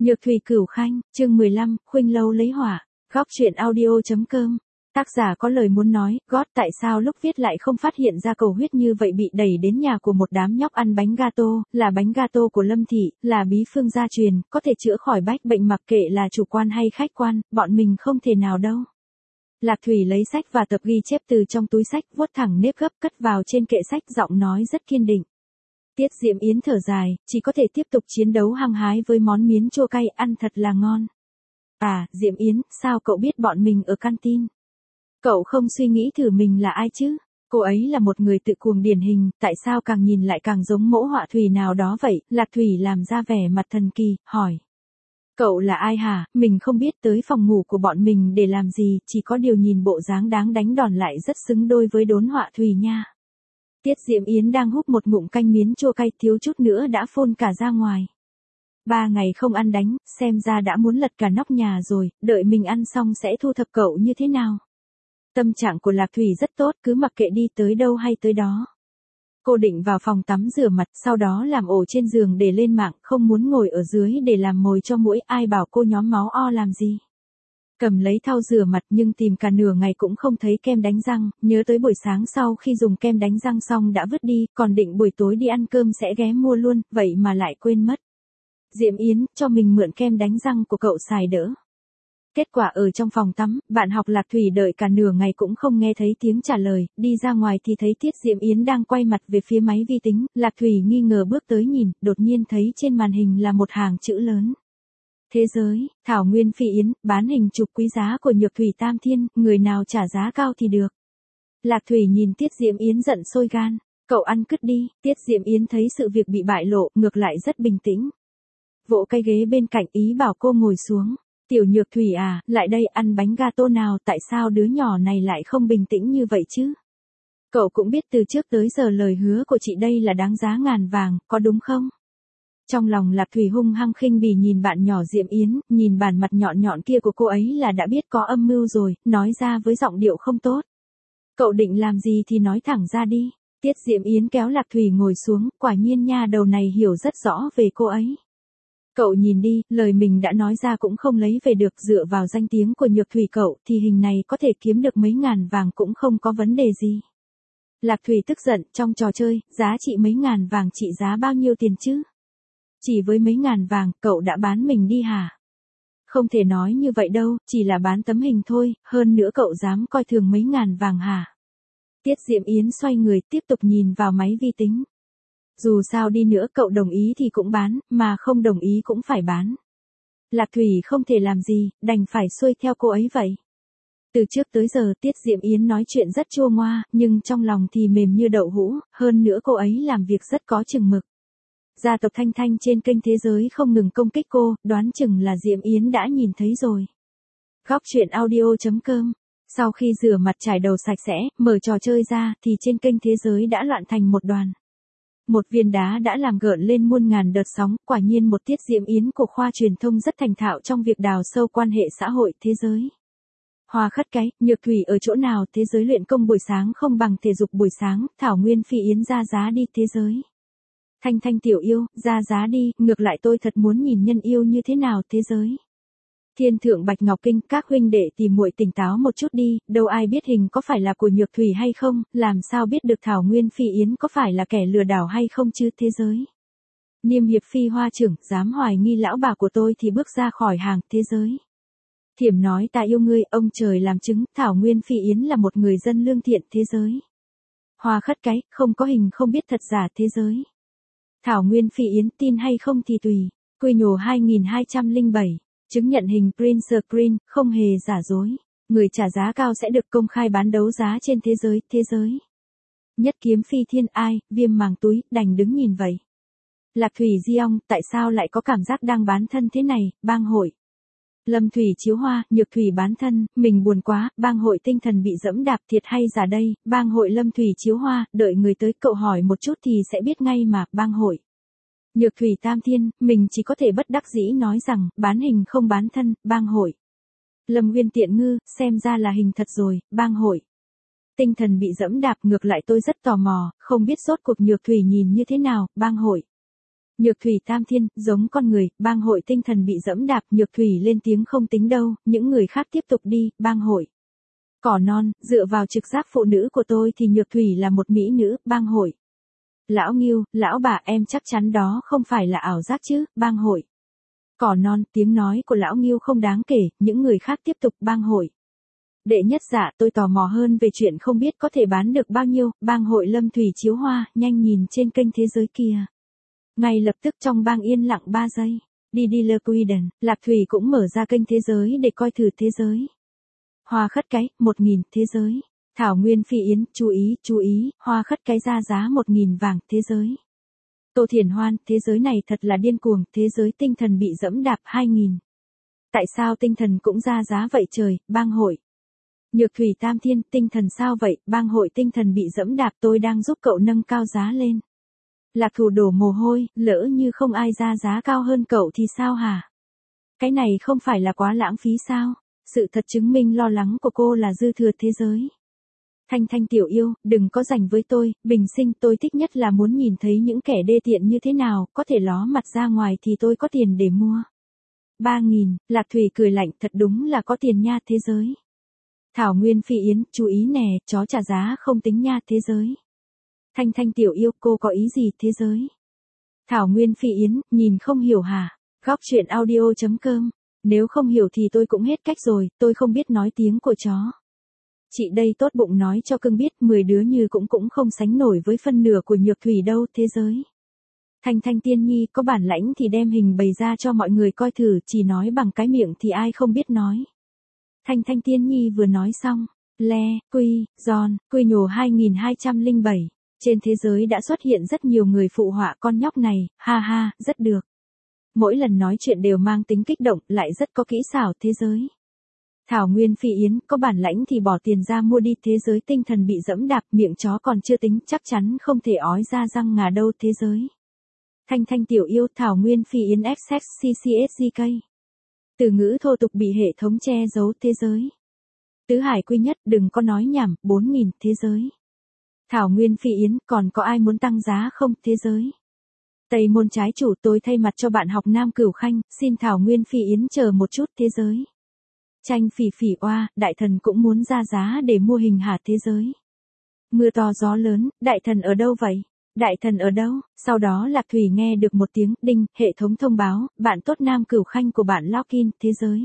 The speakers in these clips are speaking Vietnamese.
Nhược thủy cửu khanh, chương 15, khuynh lâu lấy hỏa, góc truyện audio.com. Tác giả có lời muốn nói, gót tại sao lúc viết lại không phát hiện ra cầu huyết như vậy bị đẩy đến nhà của một đám nhóc ăn bánh gato, là bánh gato của Lâm Thị, là bí phương gia truyền, có thể chữa khỏi bách bệnh mặc kệ là chủ quan hay khách quan, bọn mình không thể nào đâu. Lạc Thủy lấy sách và tập ghi chép từ trong túi sách, vuốt thẳng nếp gấp cất vào trên kệ sách, giọng nói rất kiên định. Tiết Diễm Yến thở dài, chỉ có thể tiếp tục chiến đấu hăng hái với món miến chua cay, ăn thật là ngon. À, Diễm Yến, sao cậu biết bọn mình ở canteen? Cậu không suy nghĩ thử mình là ai chứ? Cô ấy là một người tự cuồng điển hình, tại sao càng nhìn lại càng giống mẫu họa thủy nào đó vậy? Lạc Thủy làm ra vẻ mặt thần kỳ, hỏi. Cậu là ai hả? Mình không biết, tới phòng ngủ của bọn mình để làm gì, chỉ có điều nhìn bộ dáng đáng đánh đòn lại rất xứng đôi với đốn họa thủy nha. Tiết Diễm Yến đang húp một ngụm canh miến chua cay, thiếu chút nữa đã phun cả ra ngoài. 3 ngày không ăn đánh, xem ra đã muốn lật cả nóc nhà rồi, đợi mình ăn xong sẽ thu thập cậu như thế nào. Tâm trạng của Lạc Thủy rất tốt, cứ mặc kệ đi tới đâu hay tới đó. Cô định vào phòng tắm rửa mặt, sau đó làm ổ trên giường để lên mạng, không muốn ngồi ở dưới để làm mồi cho muỗi, ai bảo cô nhóm máu o làm gì. Cầm lấy thau rửa mặt nhưng tìm cả nửa ngày cũng không thấy kem đánh răng, nhớ tới buổi sáng sau khi dùng kem đánh răng xong đã vứt đi, còn định buổi tối đi ăn cơm sẽ ghé mua luôn, vậy mà lại quên mất. Diễm Yến, cho mình mượn kem đánh răng của cậu xài đỡ. Kết quả ở trong phòng tắm, bạn học Lạc Thủy đợi cả nửa ngày cũng không nghe thấy tiếng trả lời, đi ra ngoài thì thấy Tiết Diễm Yến đang quay mặt về phía máy vi tính, Lạc Thủy nghi ngờ bước tới nhìn, đột nhiên thấy trên màn hình là một hàng chữ lớn. Thế giới, Thảo Nguyên Phi Yến, bán hình chụp quý giá của Nhược Thủy Tam Thiên, người nào trả giá cao thì được. Lạc Thủy nhìn Tiết Diễm Yến giận sôi gan, cậu ăn cứt đi, Tiết Diễm Yến thấy sự việc bị bại lộ, ngược lại rất bình tĩnh. Vỗ cái ghế bên cạnh ý bảo cô ngồi xuống. Tiểu Nhược Thủy à, lại đây ăn bánh gato nào, tại sao đứa nhỏ này lại không bình tĩnh như vậy chứ? Cậu cũng biết từ trước tới giờ lời hứa của chị đây là đáng giá ngàn vàng, có đúng không? Trong lòng Lạc Thủy hung hăng khinh bỉ nhìn bạn nhỏ Diễm Yến, nhìn bản mặt nhọn nhọn kia của cô ấy là đã biết có âm mưu rồi, nói ra với giọng điệu không tốt. Cậu định làm gì thì nói thẳng ra đi. Tiết Diễm Yến kéo Lạc Thủy ngồi xuống, quả nhiên nha đầu này hiểu rất rõ về cô ấy. Cậu nhìn đi, lời mình đã nói ra cũng không lấy về được, dựa vào danh tiếng của Nhược Thủy cậu thì hình này có thể kiếm được mấy ngàn vàng cũng không có vấn đề gì. Lạc Thủy tức giận, trong trò chơi, giá trị mấy ngàn vàng trị giá bao nhiêu tiền chứ? Chỉ với mấy ngàn vàng, cậu đã bán mình đi hả? Không thể nói như vậy đâu, chỉ là bán tấm hình thôi, hơn nữa cậu dám coi thường mấy ngàn vàng hả? Tiết Diễm Yến xoay người tiếp tục nhìn vào máy vi tính. Dù sao đi nữa cậu đồng ý thì cũng bán, mà không đồng ý cũng phải bán. Lạc Thủy không thể làm gì, đành phải xuôi theo cô ấy vậy. Từ trước tới giờ Tiết Diễm Yến nói chuyện rất chua ngoa, nhưng trong lòng thì mềm như đậu hũ, hơn nữa cô ấy làm việc rất có chừng mực. Gia tộc Thanh Thanh trên kênh Thế Giới không ngừng công kích cô, đoán chừng là Diễm Yến đã nhìn thấy rồi. Góc truyện audio.com. Sau khi rửa mặt trải đầu sạch sẽ, mở trò chơi ra thì trên kênh Thế Giới đã loạn thành một đoàn. Một viên đá đã làm gợn lên muôn ngàn đợt sóng, quả nhiên một Tiết Diễm Yến của khoa truyền thông rất thành thạo trong việc đào sâu quan hệ xã hội thế giới. Hoa khất cái, Nhược Thủy ở chỗ nào, thế giới luyện công buổi sáng không bằng thể dục buổi sáng, Thảo Nguyên Phi Yến ra giá đi thế giới. Thanh Thanh tiểu yêu, ra giá đi, ngược lại tôi thật muốn nhìn nhân yêu như thế nào thế giới. Thiên thượng Bạch Ngọc Kinh, các huynh đệ tìm muội tỉnh táo một chút đi, đâu ai biết hình có phải là của Nhược Thủy hay không, làm sao biết được Thảo Nguyên Phi Yến có phải là kẻ lừa đảo hay không chứ thế giới. Niêm hiệp Phi Hoa trưởng, dám hoài nghi lão bà của tôi thì bước ra khỏi hàng thế giới. Thiểm nói ta yêu ngươi, ông trời làm chứng, Thảo Nguyên Phi Yến là một người dân lương thiện thế giới. Hoa khất cái, không có hình không biết thật giả thế giới. Thảo Nguyên Phi Yến tin hay không thì tùy. Quy nhổ 2207. Chứng nhận hình print screen, không hề giả dối. Người trả giá cao sẽ được công khai bán đấu giá trên thế giới. Nhất kiếm phi thiên ai, viêm màng túi, đành đứng nhìn vậy. Lạc Thủy Diong, tại sao lại có cảm giác đang bán thân thế này, bang hội. Lâm Thủy Chiếu Hoa, Nhược Thủy bán thân, mình buồn quá, bang hội tinh thần bị dẫm đạp thiệt hay giả đây, bang hội Lâm Thủy Chiếu Hoa, đợi người tới cậu hỏi một chút thì sẽ biết ngay mà, bang hội. Nhược Thủy Tam Thiên, mình chỉ có thể bất đắc dĩ nói rằng, bán hình không bán thân, bang hội. Lâm Nguyên Tiện Ngư, xem ra là hình thật rồi, bang hội. Tinh thần bị dẫm đạp, ngược lại tôi rất tò mò, không biết rốt cuộc Nhược Thủy nhìn như thế nào, bang hội. Nhược Thủy Tam Thiên, giống con người, bang hội tinh thần bị dẫm đạp, Nhược Thủy lên tiếng không tính đâu, những người khác tiếp tục đi, bang hội. Cỏ non, dựa vào trực giác phụ nữ của tôi thì Nhược Thủy là một mỹ nữ, bang hội. Lão Ngưu, lão bà em chắc chắn đó không phải là ảo giác chứ, bang hội. Cỏ non, tiếng nói của lão Ngưu không đáng kể, những người khác tiếp tục, bang hội. Đệ nhất dạ, tôi tò mò hơn về chuyện không biết có thể bán được bao nhiêu, bang hội Lâm Thủy chiếu hoa, nhanh nhìn trên kênh thế giới kia. Ngay lập tức trong bang yên lặng 3 giây, Didi Le Quiden, Lạc Thủy cũng mở ra kênh thế giới để coi thử thế giới. Hoa khất cái, 1.000, thế giới. Thảo Nguyên Phi Yến, chú ý, hoa khất cái ra giá 1.000 vàng, thế giới. Tô Thiển Hoan, thế giới này thật là điên cuồng, thế giới tinh thần bị dẫm đạp 2.000. Tại sao tinh thần cũng ra giá vậy trời, bang hội. Nhược Thủy Tam Thiên, tinh thần sao vậy, bang hội tinh thần bị dẫm đạp, tôi đang giúp cậu nâng cao giá lên. Lạc Thủ đổ mồ hôi, lỡ như không ai ra giá cao hơn cậu thì sao hả? Cái này không phải là quá lãng phí sao? Sự thật chứng minh lo lắng của cô là dư thừa thế giới. Thanh Thanh tiểu yêu, đừng có giành với tôi, bình sinh tôi thích nhất là muốn nhìn thấy những kẻ đê tiện như thế nào, có thể ló mặt ra ngoài thì tôi có tiền để mua. 3.000, Lạc Thủy cười lạnh, thật đúng là có tiền nha thế giới. Thảo Nguyên Phi Yến, chú ý nè, chó trả giá không tính nha thế giới. Thanh Thanh tiểu yêu, cô có ý gì thế giới? Thảo Nguyên Phi Yến, nhìn không hiểu hả? Góc truyện audio.com. Nếu không hiểu thì tôi cũng hết cách rồi, tôi không biết nói tiếng của chó. Chị đây tốt bụng nói cho cưng biết 10 đứa như cũng không sánh nổi với phân nửa của Nhược Thủy đâu thế giới. Thanh Thanh tiên nhi có bản lãnh thì đem hình bày ra cho mọi người coi thử, chỉ nói bằng cái miệng thì ai không biết nói. Thanh Thanh tiên nhi vừa nói xong, le, quy, giòn, quy nhổ 2207. Trên thế giới đã xuất hiện rất nhiều người phụ họa con nhóc này, ha ha, rất được. Mỗi lần nói chuyện đều mang tính kích động, lại rất có kỹ xảo thế giới. Thảo Nguyên Phi Yến, có bản lãnh thì bỏ tiền ra mua đi, thế giới tinh thần bị dẫm đạp, miệng chó còn chưa tính, chắc chắn không thể ói ra răng ngà đâu thế giới. Thanh Thanh tiểu yêu, Thảo Nguyên Phi Yến XXCCSGK. Từ ngữ thô tục bị hệ thống che giấu thế giới. Tứ Hải Quy Nhất, đừng có nói nhảm, 4.000, thế giới. Thảo Nguyên Phi Yến, còn có ai muốn tăng giá không, thế giới. Tây Môn trái chủ, tôi thay mặt cho bạn học Nam Cửu Khanh, xin Thảo Nguyên Phi Yến chờ một chút, thế giới. Tranh Phỉ Phỉ oa, đại thần cũng muốn ra giá để mua hình hả thế giới. Mưa to gió lớn, đại thần ở đâu vậy? Đại thần ở đâu? Sau đó Lạc Thủy nghe được một tiếng đinh, hệ thống thông báo, bạn tốt Nam Cửu Khanh của bạn login, thế giới.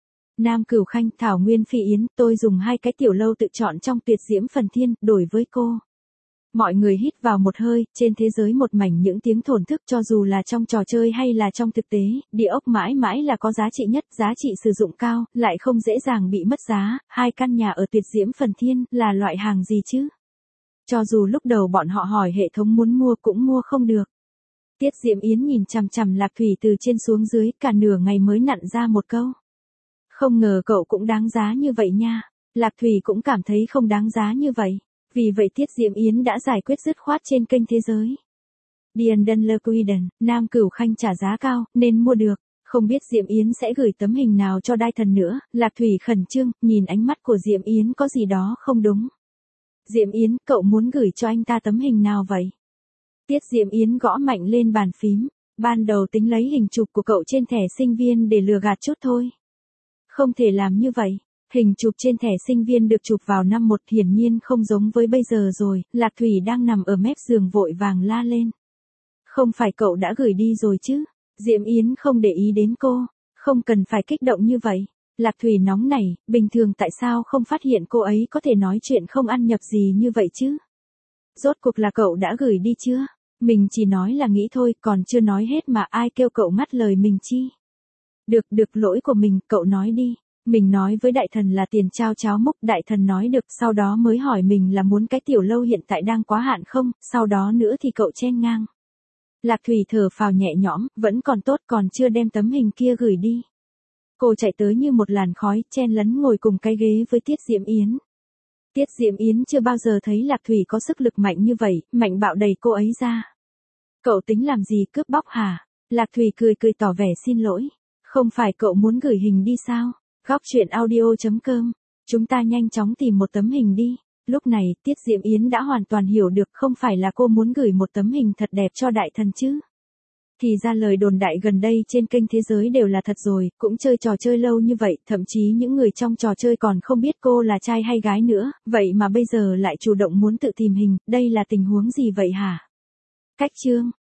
Nam Cửu Khanh, Thảo Nguyên Phi Yến, tôi dùng 2 cái tiểu lâu tự chọn trong Tuyệt Diễm Phần Thiên, đổi với cô. Mọi người hít vào một hơi, trên thế giới một mảnh những tiếng thổn thức, cho dù là trong trò chơi hay là trong thực tế, địa ốc mãi mãi là có giá trị nhất, giá trị sử dụng cao, lại không dễ dàng bị mất giá, 2 căn nhà ở Tuyệt Diễm Phần Thiên, là loại hàng gì chứ? Cho dù lúc đầu bọn họ hỏi hệ thống muốn mua cũng mua không được. Tiết Diễm Yến nhìn chằm chằm Lạc Thủy từ trên xuống dưới, cả nửa ngày mới nặn ra một câu. Không ngờ cậu cũng đáng giá như vậy nha. Lạc Thủy cũng cảm thấy không đáng giá như vậy. Vì vậy Tiết Diễm Yến đã giải quyết dứt khoát trên kênh thế giới. Dienden Le Quiden, Nam Cửu Khanh trả giá cao, nên mua được. Không biết Diễm Yến sẽ gửi tấm hình nào cho đai thần nữa. Lạc Thủy khẩn trương, nhìn ánh mắt của Diễm Yến có gì đó không đúng. Diễm Yến, cậu muốn gửi cho anh ta tấm hình nào vậy? Tiết Diễm Yến gõ mạnh lên bàn phím. Ban đầu tính lấy hình chụp của cậu trên thẻ sinh viên để lừa gạt chút thôi. Không thể làm như vậy. Hình chụp trên thẻ sinh viên được chụp vào năm 1 hiển nhiên không giống với bây giờ rồi. Lạc Thủy đang nằm ở mép giường vội vàng la lên. Không phải cậu đã gửi đi rồi chứ? Diễm Yến không để ý đến cô. Không cần phải kích động như vậy. Lạc Thủy nóng nảy, bình thường tại sao không phát hiện cô ấy có thể nói chuyện không ăn nhập gì như vậy chứ? Rốt cuộc là cậu đã gửi đi chưa? Mình chỉ nói là nghĩ thôi, còn chưa nói hết mà ai kêu cậu ngắt lời mình chi? Được, lỗi của mình, cậu nói đi. Mình nói với đại thần là tiền trao cháo múc, đại thần nói được, sau đó mới hỏi mình là muốn cái tiểu lâu hiện tại đang quá hạn không, sau đó nữa thì cậu chen ngang. Lạc Thủy thở phào nhẹ nhõm, vẫn còn tốt, còn chưa đem tấm hình kia gửi đi. Cô chạy tới như một làn khói, chen lấn ngồi cùng cái ghế với Tiết Diễm Yến. Tiết Diễm Yến chưa bao giờ thấy Lạc Thủy có sức lực mạnh như vậy, mạnh bạo đẩy cô ấy ra. Cậu tính làm gì, cướp bóc hả? Lạc Thủy cười tỏ vẻ xin lỗi. Không phải cậu muốn gửi hình đi sao? Góc truyện audio.com. Chúng ta nhanh chóng tìm một tấm hình đi. Lúc này, Tiết Diễm Yến đã hoàn toàn hiểu được không phải là cô muốn gửi một tấm hình thật đẹp cho đại thần chứ. Thì ra lời đồn đại gần đây trên kênh Thế Giới đều là thật rồi, cũng chơi trò chơi lâu như vậy, thậm chí những người trong trò chơi còn không biết cô là trai hay gái nữa, vậy mà bây giờ lại chủ động muốn tự tìm hình, đây là tình huống gì vậy hả? Cách chương